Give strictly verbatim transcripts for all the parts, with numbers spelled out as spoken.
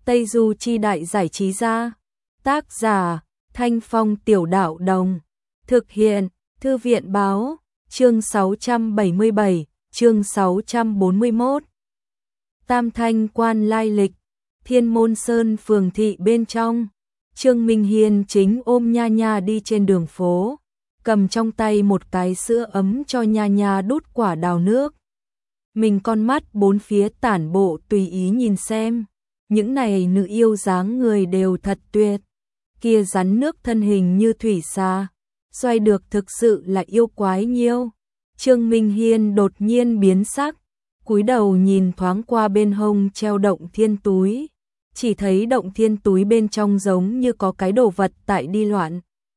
Tây Du Chi Đại Giải Trí Gia. Tác giả Thanh Phong Tiểu Đạo Đồng. Thực hiện Thư viện Báo. Chương sáu trăm bảy mươi bảy, chương sáu trăm bốn mươi mốt. Tam Thanh Quan lai lịch. Thiên Môn Sơn phường thị bên trong. Trương Minh Hiên chính ôm Nha Nha đi trên đường phố, cầm trong tay một cái sữa ấm cho Nha Nha đút quả đào nước. Mình con mắt bốn phía tản bộ tùy ý nhìn xem, những này nữ yêu dáng người đều thật tuyệt. Kia rắn nước thân hình như thủy xà, xoay được thực sự là yêu quái nhiêu. Trương Minh Hiên đột nhiên biến sắc, cúi đầu nhìn thoáng qua bên hông treo động thiên túi, chỉ thấy động thiên túi bên trong giống như có cái đồ vật tại đi loạn.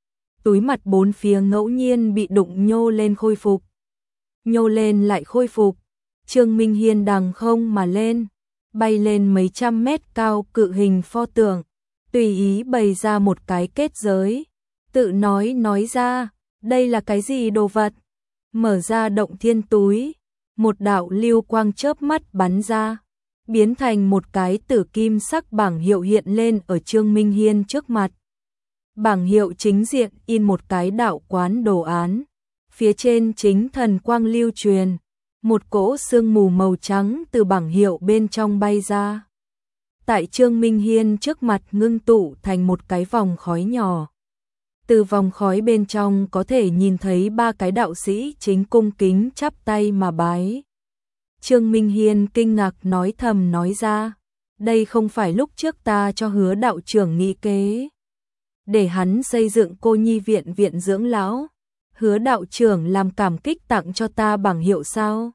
Túi mặt bốn phía ngẫu nhiên bị đụng nhô lên khôi phục, nhô lên lại khôi phục. Trương Minh Hiên đằng không mà lên, bay lên mấy trăm mét cao cự hình pho tượng, tùy ý bày ra một cái kết giới, tự nói nói ra, đây là cái gì đồ vật? Mở ra động thiên túi, một đạo lưu quang chớp mắt bắn ra, biến thành một cái tử kim sắc bảng hiệu hiện lên ở Trương Minh Hiên trước mặt. Bảng hiệu chính diện in một cái đạo quán đồ án, phía trên chính thần quang lưu truyền, một cỗ sương mù màu trắng từ bảng hiệu bên trong bay ra. Tại Trương Minh Hiên trước mặt ngưng tụ thành một cái vòng khói nhỏ. Từ vòng khói bên trong có thể nhìn thấy ba cái đạo sĩ chính cung kính chắp tay mà bái. Trương Minh Hiên kinh ngạc nói thầm nói ra, đây không phải lúc trước ta cho Hứa đạo trưởng nghĩ kế, để hắn xây dựng cô nhi viện viện dưỡng lão. Hứa đạo trưởng làm cảm kích tặng cho ta bảng hiệu sao?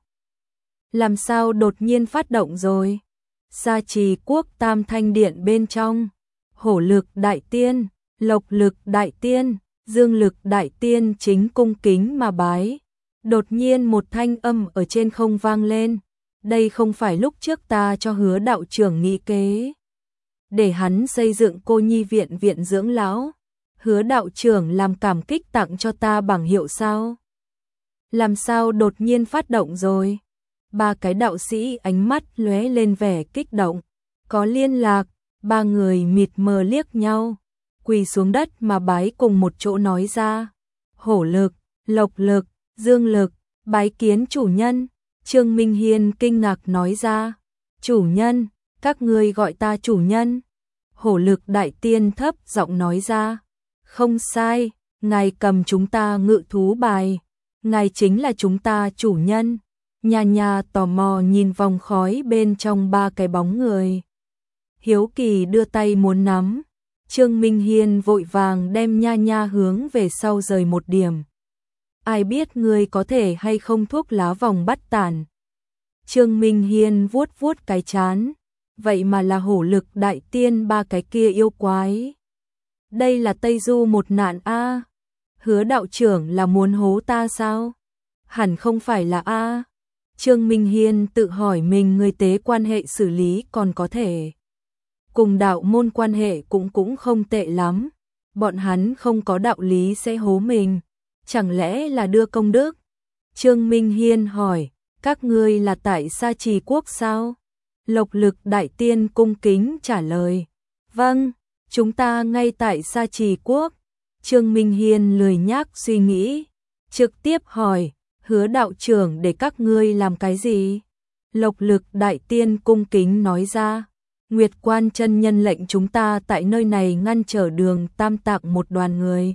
Làm sao đột nhiên phát động rồi? Sa Trì Quốc Tam Thanh Điện bên trong, Hổ Lực Đại Tiên, Lộc Lực Đại Tiên, Dương Lực Đại Tiên chính cung kính mà bái. Đột nhiên một thanh âm ở trên không vang lên, đây không phải lúc trước ta cho Hứa đạo trưởng nghĩ kế, để hắn xây dựng cô nhi viện viện dưỡng lão. Hứa đạo trưởng làm cảm kích tặng cho ta bảng hiệu sao? Làm sao đột nhiên phát động rồi? Ba cái đạo sĩ ánh mắt lóe lên vẻ kích động, có liên lạc, ba người mịt mờ liếc nhau, quỳ xuống đất mà bái cùng một chỗ nói ra, Hổ Lực, Lộc Lực, Dương Lực, bái kiến chủ nhân. Trương Minh Hiên kinh ngạc nói ra, chủ nhân, các ngươi gọi ta chủ nhân. Hổ Lực Đại Tiên thấp giọng nói ra, không sai, ngài cầm chúng ta ngự thú bài, ngài chính là chúng ta chủ nhân. Nha Nha tò mò nhìn vòng khói bên trong ba cái bóng người, hiếu kỳ đưa tay muốn nắm. Trương Minh Hiên vội vàng đem Nha Nha hướng về sau rời một điểm. Ai biết ngươi có thể hay không thuốc lá vòng bắt tản. Trương Minh Hiên vuốt vuốt cái trán, vậy mà là Hổ Lực Đại Tiên ba cái kia yêu quái. Đây là Tây Du một nạn a. Hứa đạo trưởng là muốn hố ta sao? Hẳn không phải là a. Trương Minh Hiên tự hỏi mình người tế quan hệ xử lý còn có thể, cùng đạo môn quan hệ cũng cũng không tệ lắm, bọn hắn không có đạo lý sẽ hố mình, chẳng lẽ là đưa công đức? Trương Minh Hiên hỏi, các ngươi là tại Sa Trì Quốc sao? Lộc Lực Đại Tiên cung kính trả lời, vâng, chúng ta ngay tại Sa Trì Quốc. Trương Minh Hiên lười nhác suy nghĩ, trực tiếp hỏi, Hứa đạo trưởng để các ngươi làm cái gì? Lộc Lực Đại Tiên cung kính nói ra, Nguyệt Quan chân nhân lệnh chúng ta tại nơi này ngăn trở đường Tam Tạng một đoàn người.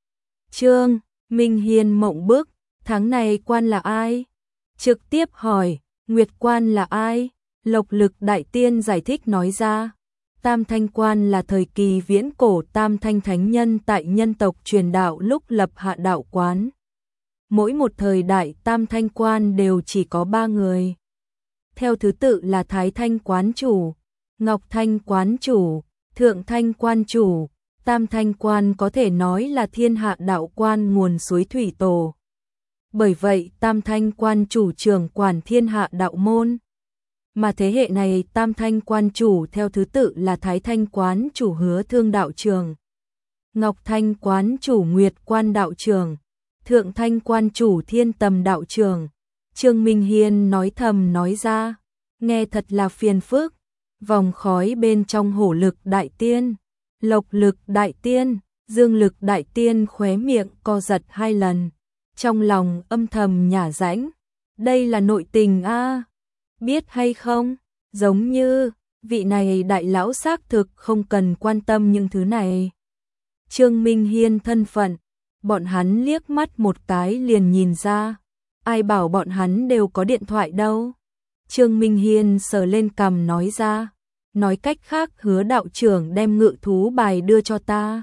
Trương Minh Hiên mộng bức, tháng này quan là ai? Trực tiếp hỏi, Nguyệt Quan là ai? Lộc Lực Đại Tiên giải thích nói ra, Tam Thanh Quan là thời kỳ viễn cổ Tam Thanh Thánh Nhân tại nhân tộc truyền đạo lúc lập hạ đạo quán. Mỗi một thời đại Tam Thanh Quan đều chỉ có ba người. Theo thứ tự là Thái Thanh Quán Chủ, Ngọc Thanh Quán Chủ, Thượng Thanh Quan Chủ. Tam Thanh Quan có thể nói là thiên hạ đạo quan nguồn suối thủy tổ. Bởi vậy Tam Thanh Quan Chủ trưởng quản thiên hạ đạo môn. Mà thế hệ này Tam Thanh Quan Chủ theo thứ tự là Thái Thanh Quán Chủ Hứa Thương Đạo Trường, Ngọc Thanh Quán Chủ Nguyệt Quan Đạo Trường, Thượng Thanh Quan Chủ Thiên Tầm Đạo Trường. Trương Minh Hiên nói thầm nói ra, nghe thật là phiền phức, vòng khói bên trong hổ lực đại tiên, lộc lực đại tiên, dương lực đại tiên khóe miệng co giật hai lần, trong lòng âm thầm nhả rãnh, đây là nội tình a, biết hay không, giống như vị này đại lão xác thực không cần quan tâm những thứ này. Trương Minh Hiên thân phận, bọn hắn liếc mắt một cái liền nhìn ra, ai bảo bọn hắn đều có điện thoại đâu. Trương Minh Hiên sờ lên cằm nói ra, nói cách khác Hứa đạo trưởng đem ngự thú bài đưa cho ta.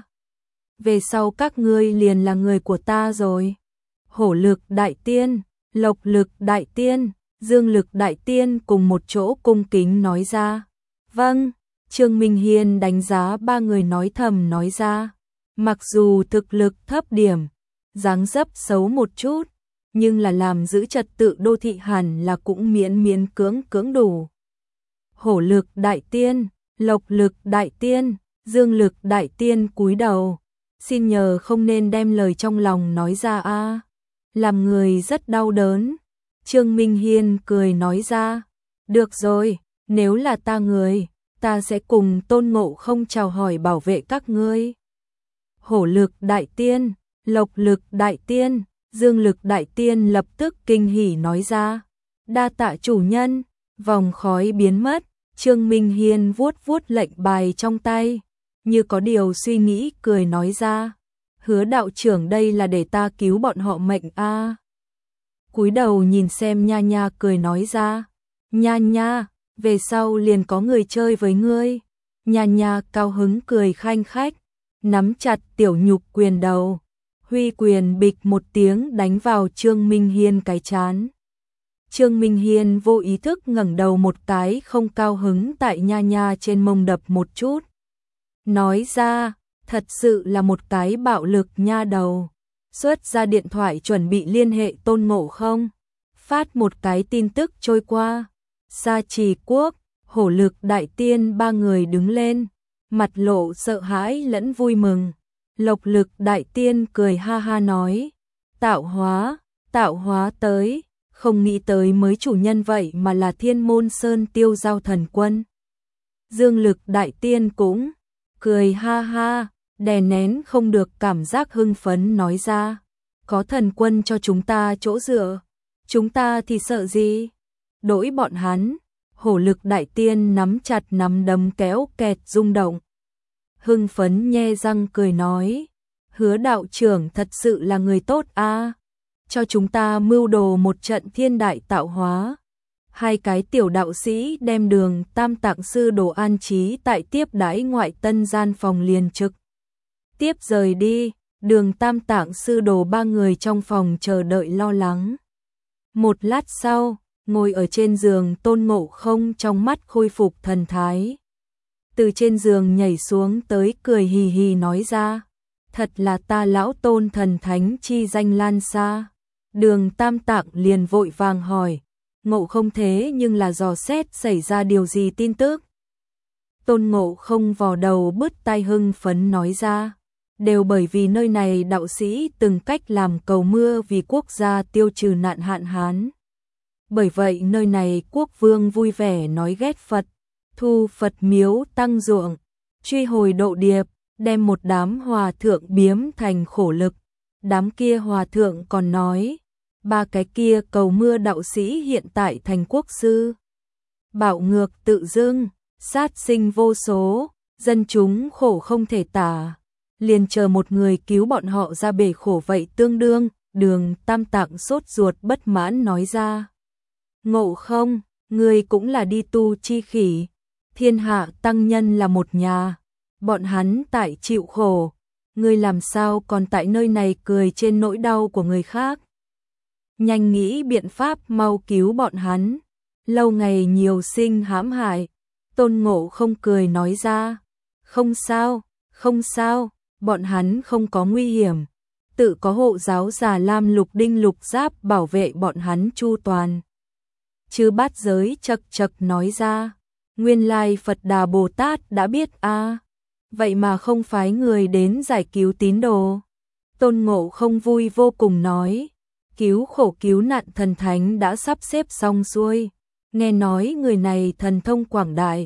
Về sau các ngươi liền là người của ta rồi. Hổ lực đại tiên, lộc lực đại tiên, dương lực đại tiên cùng một chỗ cung kính nói ra. Vâng, Trương Minh Hiên đánh giá ba người nói thầm nói ra. Mặc dù thực lực thấp điểm, dáng dấp xấu một chút, nhưng là làm giữ trật tự đô thị hẳn là cũng miễn miễn cưỡng cưỡng đủ. Hổ lực đại tiên, lộc lực đại tiên, dương lực đại tiên cúi đầu, xin nhờ không nên đem lời trong lòng nói ra a, làm người rất đau đớn. Trương Minh Hiên cười nói ra, được rồi, nếu là ta người, ta sẽ cùng Tôn Ngộ Không chào hỏi bảo vệ các ngươi. Hổ lực đại tiên, lộc lực đại tiên, dương lực đại tiên lập tức kinh hỉ nói ra, đa tạ chủ nhân. Vòng khói biến mất, Trương Minh Hiên vuốt vuốt lệnh bài trong tay, như có điều suy nghĩ cười nói ra, Hứa đạo trưởng đây là để ta cứu bọn họ mệnh a. Cúi đầu nhìn xem Nha Nha cười nói ra, Nha Nha, về sau liền có người chơi với ngươi. Nha Nha cao hứng cười khanh khách, nắm chặt tiểu nhục quyền đầu, huy quyền bịch một tiếng đánh vào Trương Minh Hiên cái chán. Trương Minh Hiên vô ý thức ngẩng đầu một cái không cao hứng tại Nha Nha trên mông đập một chút. Nói ra, thật sự là một cái bạo lực nha đầu. Xuất ra điện thoại chuẩn bị liên hệ Tôn Ngộ Không. Phát một cái tin tức trôi qua. Sa Trì Quốc, Hổ lực đại tiên ba người đứng lên, mặt lộ sợ hãi lẫn vui mừng. Lộc lực đại tiên cười ha ha nói, tạo hóa, tạo hóa tới, không nghĩ tới mới chủ nhân vậy mà là Thiên Môn Sơn Tiêu Giao thần quân. Dương lực đại tiên cũng cười ha ha, đè nén không được cảm giác hưng phấn nói ra, có thần quân cho chúng ta chỗ dựa, chúng ta thì sợ gì? Đỗi bọn hắn. Hổ lực đại tiên nắm chặt nắm đấm kéo kẹt rung động. Hưng phấn nhe răng cười nói, Hứa đạo trưởng thật sự là người tốt a, cho chúng ta mưu đồ một trận thiên đại tạo hóa. Hai cái tiểu đạo sĩ đem Đường Tam Tạng sư đồ an trí tại tiếp đãi ngoại tân gian phòng liền trực. Tiếp rời đi, Đường Tam Tạng sư đồ ba người trong phòng chờ đợi lo lắng. Một lát sau, ngồi ở trên giường Tôn Ngộ Không trong mắt khôi phục thần thái. Từ trên giường nhảy xuống tới cười hì hì nói ra, thật là ta lão Tôn thần thánh chi danh lan xa. Đường Tam Tạng liền vội vàng hỏi, Ngộ Không thế nhưng là dò xét xảy ra điều gì tin tức? Tôn Ngộ Không vò đầu bứt tai hưng phấn nói ra, đều bởi vì nơi này đạo sĩ từng cách làm cầu mưa vì quốc gia tiêu trừ nạn hạn hán. Bởi vậy nơi này quốc vương vui vẻ nói ghét Phật, thu Phật miếu tăng ruộng, truy hồi độ điệp, đem một đám hòa thượng biếm thành khổ lực. Đám kia hòa thượng còn nói, ba cái kia cầu mưa đạo sĩ hiện tại thành quốc sư. Bạo ngược tự dưng, sát sinh vô số, dân chúng khổ không thể tả. Liền chờ một người cứu bọn họ ra bể khổ vậy tương đương. Đường Tam Tạng sốt ruột bất mãn nói ra, Ngộ Không, ngươi cũng là đi tu chi khỉ, thiên hạ tăng nhân là một nhà, bọn hắn tại chịu khổ, ngươi làm sao còn tại nơi này cười trên nỗi đau của người khác. Nhanh nghĩ biện pháp mau cứu bọn hắn, lâu ngày nhiều sinh hãm hại. Tôn Ngộ Không cười nói ra, không sao, không sao, bọn hắn không có nguy hiểm, tự có hộ giáo Già Lam Lục Đinh Lục Giáp bảo vệ bọn hắn chu toàn. Chư Bát Giới chật chật nói ra, nguyên lai Phật Đà Bồ Tát đã biết a, vậy mà không phái người đến giải cứu tín đồ. Tôn Ngộ Không vui vô cùng nói, cứu khổ cứu nạn thần thánh đã sắp xếp xong xuôi, nghe nói người này thần thông quảng đại,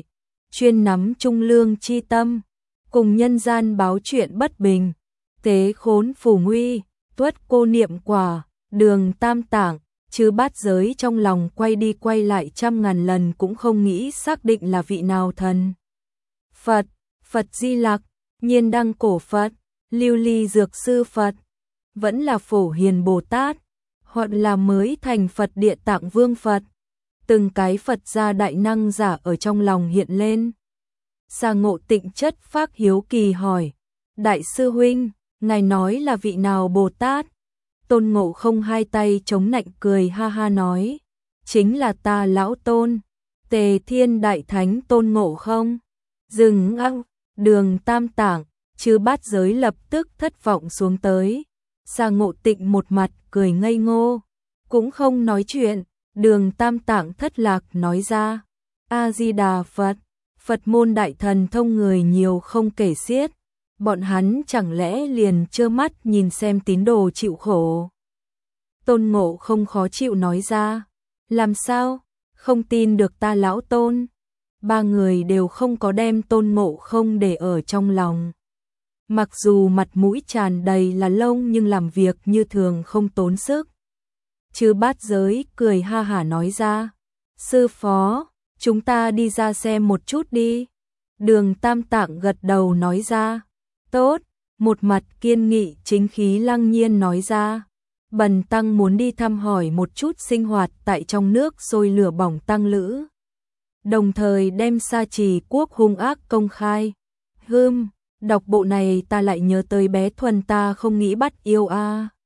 chuyên nắm trung lương chi tâm, cùng nhân gian báo chuyện bất bình, tế khốn phù nguy, tuất cô niệm quả, Đường Tam Tạng, chứ bát giới trong lòng quay đi quay lại trăm ngàn lần cũng không nghĩ xác định là vị nào thần. Phật, Phật Di Lặc, Nhiên Đăng Cổ Phật, Lưu Ly Dược Sư Phật, vẫn là Phổ Hiền Bồ Tát, hoặc là mới thành Phật Địa Tạng Vương Phật. Từng cái Phật gia đại năng giả ở trong lòng hiện lên. Sa Ngộ Tịnh chất phác hiếu kỳ hỏi, Đại sư huynh, ngài nói là vị nào Bồ Tát? Tôn Ngộ Không hai tay chống nạnh cười ha ha nói, chính là ta lão Tôn, Tề Thiên Đại Thánh Tôn Ngộ Không. Dừng ăng, Đường Tam Tạng, chứ bát giới lập tức thất vọng xuống tới. Sa Ngộ Tịnh một mặt cười ngây ngô, cũng không nói chuyện. Đường Tam Tạng thất lạc nói ra, A-di-đà Phật, Phật môn đại thần thông người nhiều không kể xiết, bọn hắn chẳng lẽ liền trơ mắt nhìn xem tín đồ chịu khổ. Tôn Ngộ Không khó chịu nói ra, làm sao, không tin được ta lão Tôn. Ba người đều không có đem Tôn Ngộ Không để ở trong lòng. Mặc dù mặt mũi tràn đầy là lông nhưng làm việc như thường không tốn sức. Chư bát giới cười ha hả nói ra, sư phó, chúng ta đi ra xem một chút đi. Đường Tam Tạng gật đầu nói ra, tốt, một mặt kiên nghị chính khí lăng nhiên nói ra, bần tăng muốn đi thăm hỏi một chút sinh hoạt tại trong nước sôi lửa bỏng tăng lữ. Đồng thời đem Sa Trì quốc hung ác công khai. Hưm, đọc bộ này ta lại nhớ tới bé Thuần ta không nghĩ bắt yêu a.